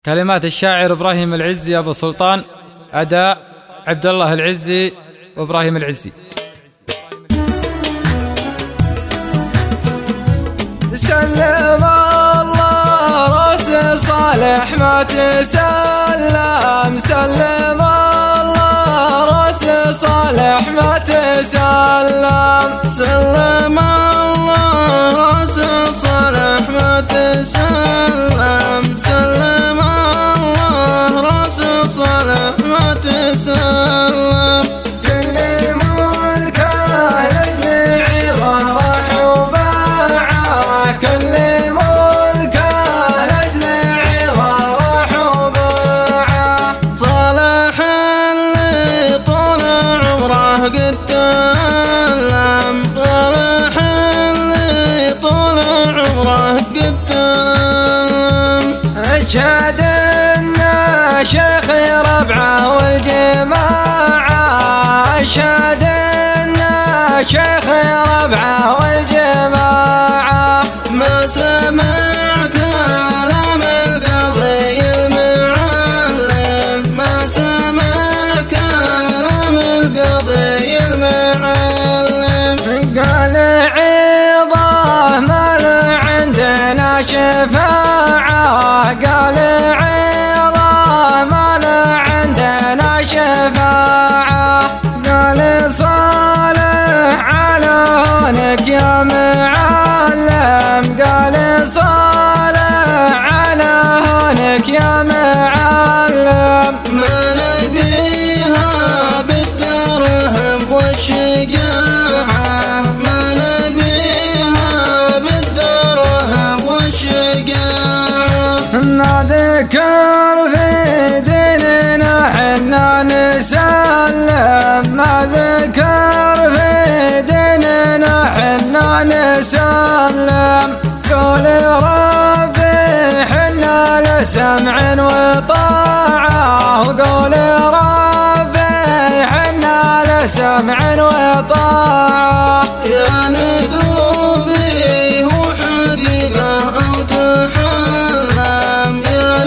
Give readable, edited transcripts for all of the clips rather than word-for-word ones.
كلمات الشاعر إبراهيم العزي أبو سلطان، أداء عبد الله العزي وإبراهيم العزي. سلم الله راس صالح ما تسلم، سلم الله راس صالح ما تسلم، سلم الله راس صالح ما تسلم، سلم الله راس صالح ما تسلم. كل ملكه للعظى راح وباعه، كل ملكه للعظى راح وباعه. صالح اللي طول عمره قد تألم، صالح اللي طول عمره قد تألم. أشهد إنه شيخ ربعه والجماعة، أشهد إنه شيخ ربعه والجماعة. ما سمع كلام القضي المعلم، ما سمع كلام القضي المعلم. قال عظاه ما له عندنا شفاعة، قال عظاه ما له عندنا شفاعة. قال صالح على هونك يا معلم، قال صالح على هونك يا معلم. ما نبيها بالدرهم والشقاعة، ما نبيها بالدرهم والشقاعة. ما ذكر في ديننا حنا نسلم، ما ذكر في ديننا حنا نسلم. قول ربي حنا لسمع وطاعة، وقول ربي حنا لسمع وطاعة. يا ندوبي هو حقيقة أو تحلم، يا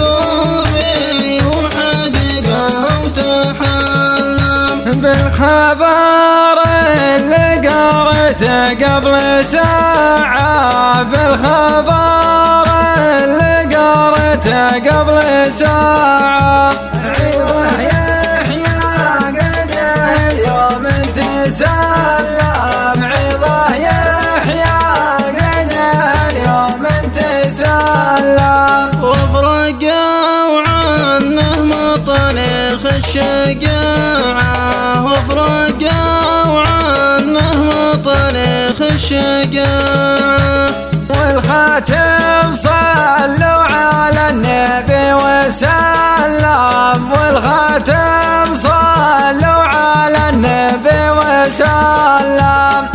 ندوبي هو حقيقة أو تحلم. بالخبر اللي قريته قبل ساعة، بالخبر اللي قريته قبل ساعة. عظه يحيى قد اليوم تسلم، عظه يحيى قد اليوم تسلم. وفرقوا عنه مطلق الشقاعة، وفرقوا عنه مطلق الشقاعة. والخاتم صلوا على النبي وسلم، والخاتم صلوا على النبي وسلم.